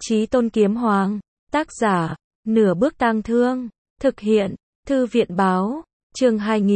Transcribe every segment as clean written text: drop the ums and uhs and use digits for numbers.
Chí Tôn Kiếm Hoàng, tác giả, Nửa Bước Tang Thương, thực hiện, Thư viện Báo, chương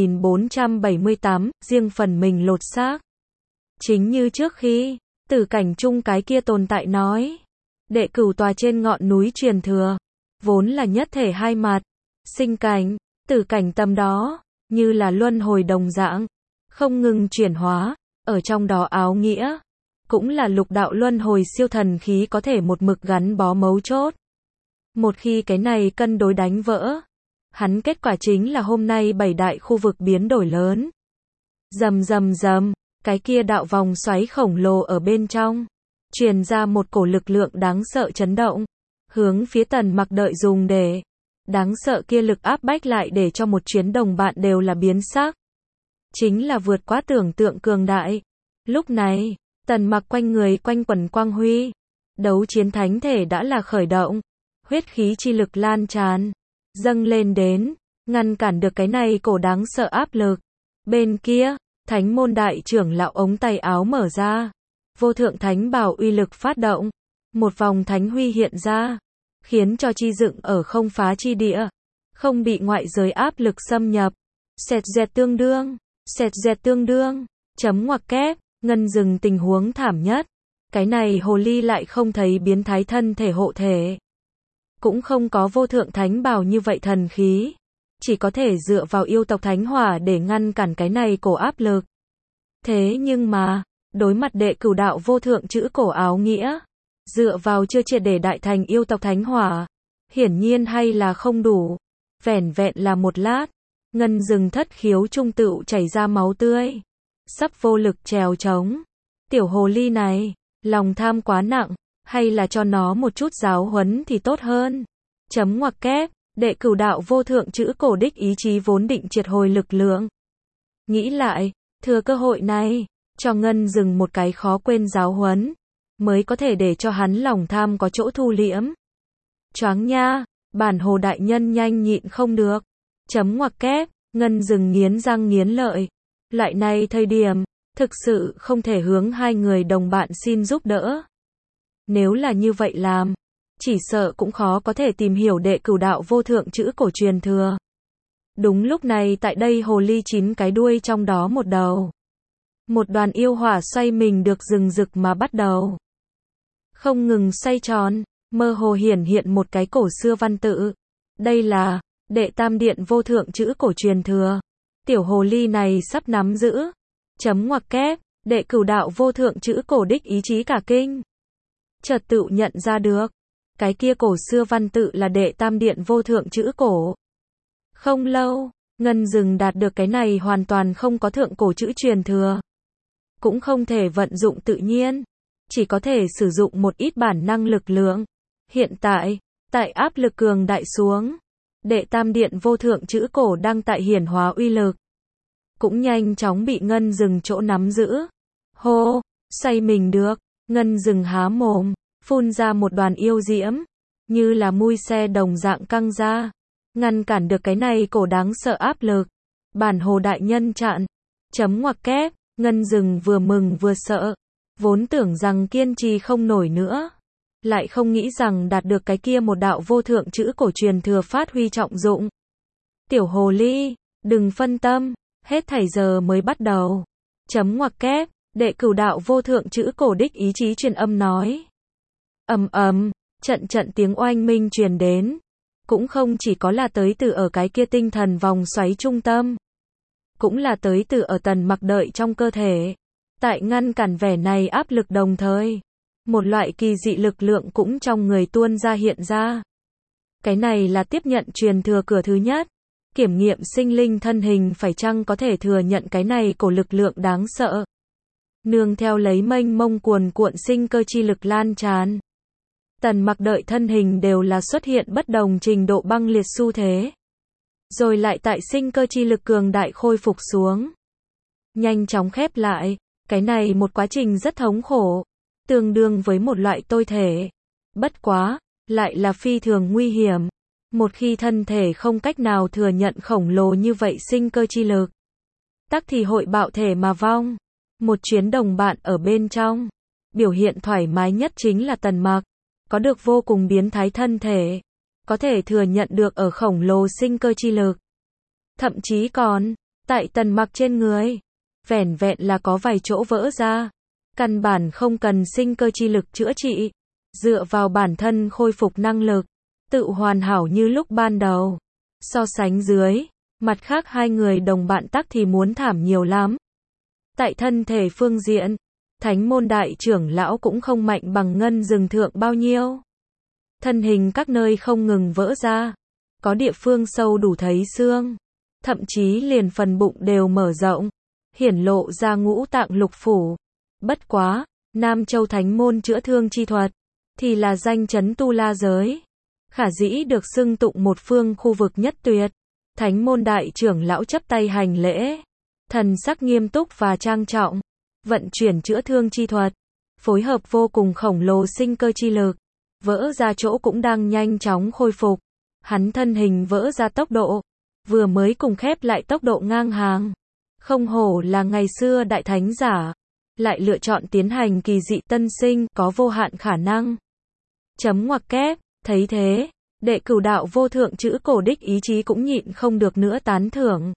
2478, riêng phần mình lột xác. Chính như trước khi, Tử Cảnh chung cái kia tồn tại nói, đệ cửu tòa trên ngọn núi truyền thừa, vốn là nhất thể hai mặt, sinh cảnh, tử cảnh tâm đó, như là luân hồi đồng dạng, không ngừng chuyển hóa, ở trong đó áo nghĩa, cũng là lục đạo luân hồi siêu thần khí có thể một mực gắn bó mấu chốt. Một khi cái này cân đối đánh vỡ, hắn kết quả chính là hôm nay 7 đại khu vực biến đổi lớn. Rầm rầm rầm, cái kia đạo vòng xoáy khổng lồ ở bên trong, truyền ra một cổ lực lượng đáng sợ chấn động, hướng phía Tần Mặc đợi dùng để. Đáng sợ kia lực áp bách lại để cho một chuyến đồng bạn đều là biến sắc. Chính là vượt quá tưởng tượng cường đại. Lúc này, Tần Mặc quanh người quanh quẩn quang huy. Đấu chiến thánh thể đã là khởi động. Huyết khí chi lực lan tràn, dâng lên đến, ngăn cản được cái này cổ đáng sợ áp lực. Bên kia, thánh môn đại trưởng lão ống tay áo mở ra. Vô thượng thánh bảo uy lực phát động. Một vòng thánh huy hiện ra, khiến cho chi dựng ở không phá chi địa, không bị ngoại giới áp lực xâm nhập. Sẹt dẹt tương đương, chấm ngoặc kép, ngân dừng tình huống thảm nhất. Cái này hồ ly lại không thấy biến thái thân thể hộ thể. Cũng không có vô thượng thánh bào như vậy thần khí. Chỉ có thể dựa vào yêu tộc thánh hỏa để ngăn cản cái này cổ áp lực. Thế nhưng mà, đối mặt đệ cửu đạo vô thượng chữ cổ áo nghĩa, dựa vào chưa triệt để đại thành yêu tộc thánh hỏa, hiển nhiên hay là không đủ. Vẻn vẹn là một lát, ngân rừng thất khiếu trung tựu chảy ra máu tươi, sắp vô lực trèo trống. Tiểu hồ ly này, lòng tham quá nặng, hay là cho nó một chút giáo huấn thì tốt hơn. Chấm ngoặc kép, đệ cửu đạo vô thượng chữ cổ đích ý chí vốn định triệt hồi lực lượng. Nghĩ lại, thừa cơ hội này, cho ngân rừng một cái khó quên giáo huấn, mới có thể để cho hắn lòng tham có chỗ thu liễm. Choáng nha, bản hồ đại nhân nhanh nhịn không được. Chấm ngoặc kép, ngân rừng nghiến răng nghiến lợi. Lại này thời điểm, thực sự không thể hướng hai người đồng bạn xin giúp đỡ. Nếu là như vậy làm, chỉ sợ cũng khó có thể tìm hiểu đệ cửu đạo vô thượng chữ cổ truyền thừa. Đúng lúc này tại đây hồ ly 9 cái đuôi trong đó một đầu. Một đoàn yêu hỏa xoay mình được rừng rực mà bắt đầu. Không ngừng xoay tròn, mơ hồ hiển hiện một cái cổ xưa văn tự. Đây là, đệ tam điện vô thượng chữ cổ truyền thừa. Tiểu hồ ly này sắp nắm giữ. Chấm ngoặc kép, đệ cửu đạo vô thượng chữ cổ đích ý chí cả kinh. Chợt tự nhận ra được, cái kia cổ xưa văn tự là đệ tam điện vô thượng chữ cổ. Không lâu, ngân rừng đạt được cái này hoàn toàn không có thượng cổ chữ truyền thừa. Cũng không thể vận dụng tự nhiên. Chỉ có thể sử dụng một ít bản năng lực lượng. Hiện tại, tại áp lực cường đại xuống, đệ tam điện vô thượng chữ cổ đang tại hiển hóa uy lực. Cũng nhanh chóng bị ngân rừng chỗ nắm giữ. Hô, say mình được, ngân rừng há mồm, phun ra một đoàn yêu diễm, như là mui xe đồng dạng căng ra, ngăn cản được cái này cổ đáng sợ áp lực. Bản hồ đại nhân chặn, chấm ngoặc kép, ngân rừng vừa mừng vừa sợ. Vốn tưởng rằng kiên trì không nổi nữa, lại không nghĩ rằng đạt được cái kia một đạo vô thượng chữ cổ truyền thừa phát huy trọng dụng. Tiểu hồ ly, đừng phân tâm, hết thảy giờ mới bắt đầu. Chấm ngoặc kép, đệ cửu đạo vô thượng chữ cổ đích ý chí truyền âm nói. Ầm ầm, trận trận tiếng oanh minh truyền đến, cũng không chỉ có là tới từ ở cái kia tinh thần vòng xoáy trung tâm, cũng là tới từ ở Tần Mặc đợi trong cơ thể. Tại ngăn cản vẻ này áp lực đồng thời, một loại kỳ dị lực lượng cũng trong người tuôn ra hiện ra. Cái này là tiếp nhận truyền thừa cửa thứ nhất, kiểm nghiệm sinh linh thân hình phải chăng có thể thừa nhận cái này cổ lực lượng đáng sợ. Nương theo lấy mênh mông cuồn cuộn sinh cơ chi lực lan tràn, Tần Mặc đợi thân hình đều là xuất hiện bất đồng trình độ băng liệt xu thế. Rồi lại tại sinh cơ chi lực cường đại khôi phục xuống, nhanh chóng khép lại. Cái này một quá trình rất thống khổ, tương đương với một loại tôi thể. Bất quá, lại là phi thường nguy hiểm. Một khi thân thể không cách nào thừa nhận khổng lồ như vậy sinh cơ chi lực, tắc thì hội bạo thể mà vong. Một chuyến đồng bạn ở bên trong, biểu hiện thoải mái nhất chính là Tần Mặc. có được vô cùng biến thái thân thể, có thể thừa nhận được ở khổng lồ sinh cơ chi lực. Thậm chí còn, tại Tần Mặc trên người, vẻn vẹn là có vài chỗ vỡ ra, căn bản không cần sinh cơ chi lực chữa trị, dựa vào bản thân khôi phục năng lực, tự hoàn hảo như lúc ban đầu. So sánh dưới, mặt khác hai người đồng bạn tắc thì muốn thảm nhiều lắm. Tại thân thể phương diện, Thánh môn đại trưởng lão cũng không mạnh bằng Ngân Dừng thượng bao nhiêu. Thân hình các nơi không ngừng vỡ ra, có địa phương sâu đủ thấy xương, thậm chí liền phần bụng đều mở rộng, hiển lộ ra ngũ tạng lục phủ. Bất quá, Nam Châu Thánh môn chữa thương chi thuật, thì là danh chấn tu la giới. Khả dĩ được xưng tụng một phương khu vực nhất tuyệt. Thánh môn đại trưởng lão chắp tay hành lễ, thần sắc nghiêm túc và trang trọng, vận chuyển chữa thương chi thuật, phối hợp vô cùng khổng lồ sinh cơ chi lực, vỡ ra chỗ cũng đang nhanh chóng khôi phục. Hắn thân hình vỡ ra tốc độ, vừa mới cùng khép lại tốc độ ngang hàng. Không hổ là ngày xưa đại thánh giả, lại lựa chọn tiến hành kỳ dị tân sinh, có vô hạn khả năng. Chấm ngoặc kép, thấy thế, đệ cửu đạo vô thượng chữ cổ đích ý chí cũng nhịn không được nữa tán thưởng.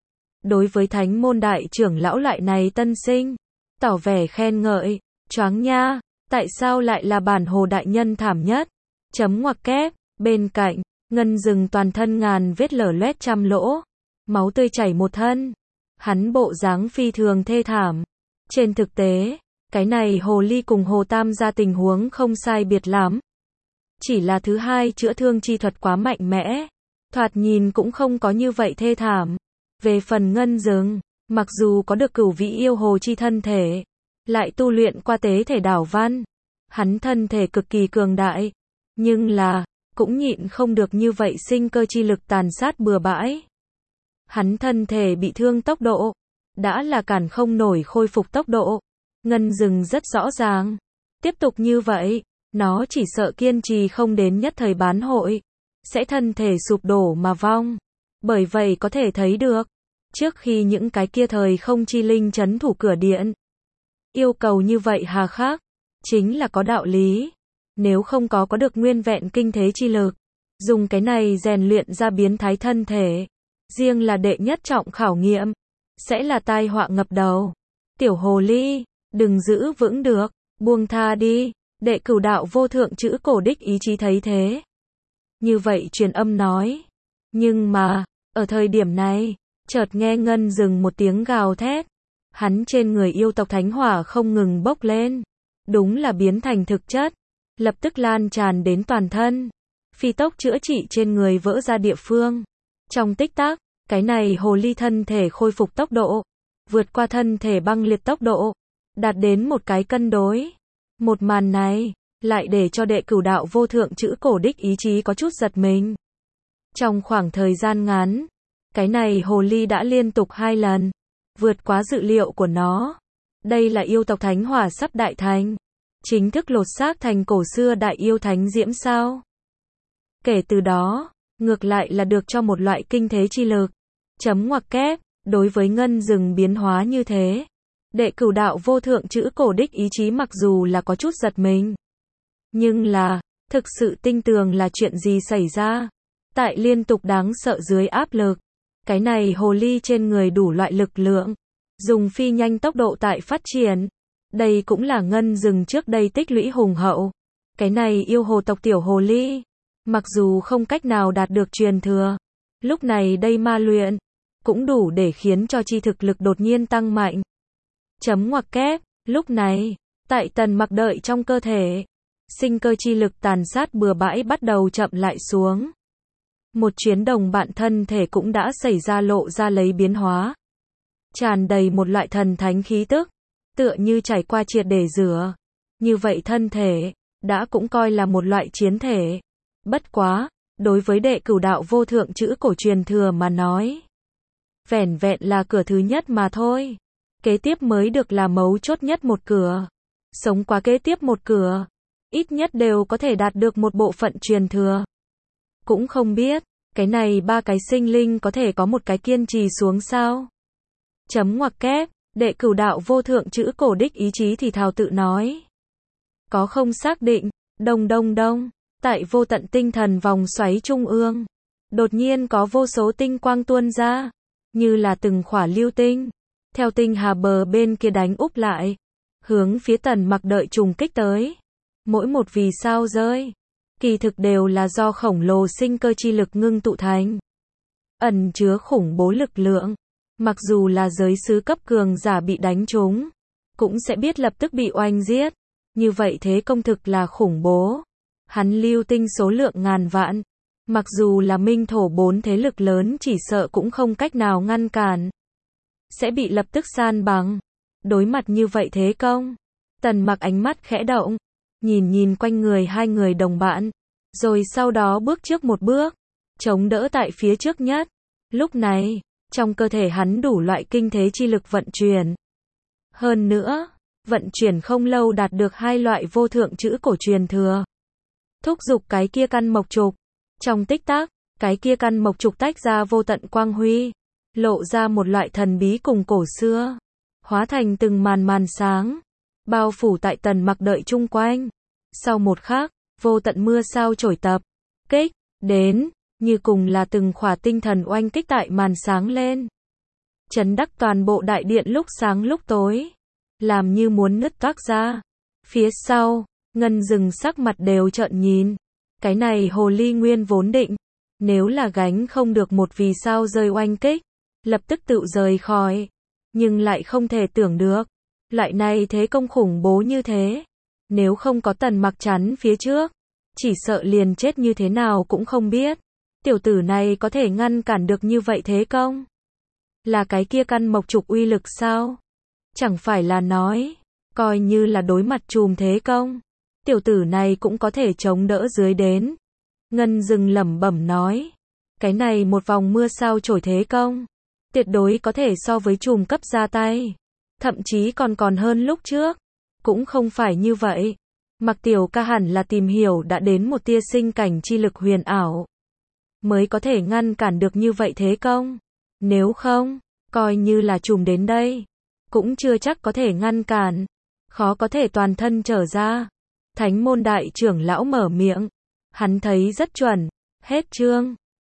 Đối với thánh môn đại trưởng lão loại này tân sinh, tỏ vẻ khen ngợi, choáng nha, tại sao lại là bản hồ đại nhân thảm nhất? Chấm ngoặc kép, bên cạnh, Ngân Dừng toàn thân ngàn vết lở loét trăm lỗ, máu tươi chảy một thân. Hắn bộ dáng phi thường thê thảm. Trên thực tế, cái này hồ ly cùng hồ tam gia tình huống không sai biệt lắm. Chỉ là thứ hai chữa thương chi thuật quá mạnh mẽ, thoạt nhìn cũng không có như vậy thê thảm. Về phần Ngân Dừng, mặc dù có được cửu vĩ yêu hồ chi thân thể, lại tu luyện qua tế thể đảo văn, hắn thân thể cực kỳ cường đại, nhưng là, cũng nhịn không được như vậy sinh cơ chi lực tàn sát bừa bãi. Hắn thân thể bị thương tốc độ, đã là cản không nổi khôi phục tốc độ. Ngân Dừng rất rõ ràng, tiếp tục như vậy, nó chỉ sợ kiên trì không đến nhất thời bán hội, sẽ thân thể sụp đổ mà vong. Bởi vậy có thể thấy được, trước khi những cái kia thời không chi linh trấn thủ cửa điện, yêu cầu như vậy hà khắc, chính là có đạo lý. Nếu không có được nguyên vẹn kinh thế chi lực, dùng cái này rèn luyện ra biến thái thân thể, riêng là đệ nhất trọng khảo nghiệm, sẽ là tai họa ngập đầu. Tiểu hồ ly, đừng giữ vững được, buông tha đi. Đệ cửu đạo vô thượng chữ cổ đích ý chí thấy thế, như vậy truyền âm nói. Nhưng mà, ở thời điểm này, chợt nghe Ngân Dừng một tiếng gào thét. Hắn trên người yêu tộc thánh hỏa không ngừng bốc lên, đúng là biến thành thực chất, lập tức lan tràn đến toàn thân, phi tốc chữa trị trên người vỡ ra địa phương. Trong tích tắc, cái này hồ ly thân thể khôi phục tốc độ, vượt qua thân thể băng liệt tốc độ, đạt đến một cái cân đối. Một màn này, lại để cho đệ cửu đạo vô thượng chữ cổ đích ý chí có chút giật mình. Trong khoảng thời gian ngắn, cái này hồ ly đã liên tục 2 lần, vượt quá dự liệu của nó. Đây là yêu tộc thánh hỏa sắp đại thành, chính thức lột xác thành cổ xưa đại yêu thánh diễm sao. Kể từ đó, ngược lại là được cho một loại kinh thế chi lực. Chấm ngoặc kép, đối với Ngân Dừng biến hóa như thế, đệ cửu đạo vô thượng chữ cổ đích ý chí mặc dù là có chút giật mình, nhưng là, thực sự tin tưởng là chuyện gì xảy ra. Tại liên tục đáng sợ dưới áp lực, cái này hồ ly trên người đủ loại lực lượng, dùng phi nhanh tốc độ tại phát triển. Đây cũng là Ngân Dừng trước đây tích lũy hùng hậu. Cái này yêu hồ tộc tiểu hồ ly, mặc dù không cách nào đạt được truyền thừa, lúc này đây ma luyện, cũng đủ để khiến cho chi thực lực đột nhiên tăng mạnh. Chấm ngoặc kép, lúc này, tại Tần Mặc đợi trong cơ thể, sinh cơ chi lực tàn sát bừa bãi bắt đầu chậm lại xuống. Một chuyến đồng bạn thân thể cũng đã xảy ra lộ ra lấy biến hóa. Tràn đầy một loại thần thánh khí tức, tựa như trải qua triệt để rửa. Như vậy thân thể, đã cũng coi là một loại chiến thể. Bất quá, đối với đệ cửu đạo vô thượng chữ cổ truyền thừa mà nói, vẻn vẹn là cửa thứ nhất mà thôi. Kế tiếp mới được là mấu chốt nhất một cửa. Sống qua kế tiếp một cửa, ít nhất đều có thể đạt được một bộ phận truyền thừa. Cũng không biết, cái này 3 cái sinh linh có thể có một cái kiên trì xuống sao? Chấm ngoặc kép, đệ cửu đạo vô thượng chữ cổ đích ý chí thì thào tự nói. Có không xác định, Đông đông đông, tại vô tận tinh thần vòng xoáy trung ương, đột nhiên có vô số tinh quang tuôn ra, như là từng khỏa lưu tinh, theo tinh hà bờ bên kia đánh úp lại, hướng phía Tần Mặc đợi trùng kích tới. Mỗi một vì sao rơi, kỳ thực đều là do khổng lồ sinh cơ chi lực ngưng tụ thành, ẩn chứa khủng bố lực lượng. Mặc dù là giới sứ cấp cường giả bị đánh trúng, cũng sẽ biết lập tức bị oanh giết. Như vậy thế công thực là khủng bố. Hắn lưu tinh số lượng ngàn vạn, mặc dù là minh thổ 4 thế lực lớn chỉ sợ cũng không cách nào ngăn cản, sẽ bị lập tức san bằng. Đối mặt như vậy thế công, Tần Mặc ánh mắt khẽ động, nhìn nhìn quanh người hai người đồng bạn, rồi sau đó bước trước một bước, chống đỡ tại phía trước nhất. Lúc này, trong cơ thể hắn đủ loại kinh thế chi lực vận chuyển. Hơn nữa, vận chuyển không lâu đạt được hai loại vô thượng chữ cổ truyền thừa. Thúc giục cái kia căn mộc trục. Trong tích tắc, cái kia căn mộc trục tách ra vô tận quang huy, lộ ra một loại thần bí cùng cổ xưa, hóa thành từng màn màn sáng, bao phủ tại Tần Mặc đợi chung quanh. Sau một khắc, vô tận mưa sao trổi tập kích đến, như cùng là từng khỏa tinh thần oanh kích tại màn sáng lên, chấn đắc toàn bộ đại điện lúc sáng lúc tối, làm như muốn nứt toác ra. Phía sau, Ngân Dừng sắc mặt đều trợn nhìn. Cái này hồ ly nguyên vốn định, nếu là gánh không được một vì sao rơi oanh kích, lập tức tự rời khỏi. Nhưng lại không thể tưởng được, loại này thế công khủng bố như thế, nếu không có Tần Mặc chắn phía trước, chỉ sợ liền chết như thế nào cũng không biết. Tiểu tử này có thể ngăn cản được như vậy thế công? Là cái kia căn mộc trục uy lực sao? Chẳng phải là nói, coi như là đối mặt trùm thế công, tiểu tử này cũng có thể chống đỡ dưới đến. Ngân Dừng lẩm bẩm nói, cái này một vòng mưa sao trổi thế công, tuyệt đối có thể so với trùm cấp ra tay, thậm chí còn hơn lúc trước. Cũng không phải như vậy, Mặc Tiểu Ca hẳn là tìm hiểu đã đến một tia sinh cảnh chi lực huyền ảo, mới có thể ngăn cản được như vậy thế công. Nếu không, coi như là trùm đến đây, cũng chưa chắc có thể ngăn cản, khó có thể toàn thân trở ra. Thánh môn đại trưởng lão mở miệng, hắn thấy rất chuẩn. Hết chương.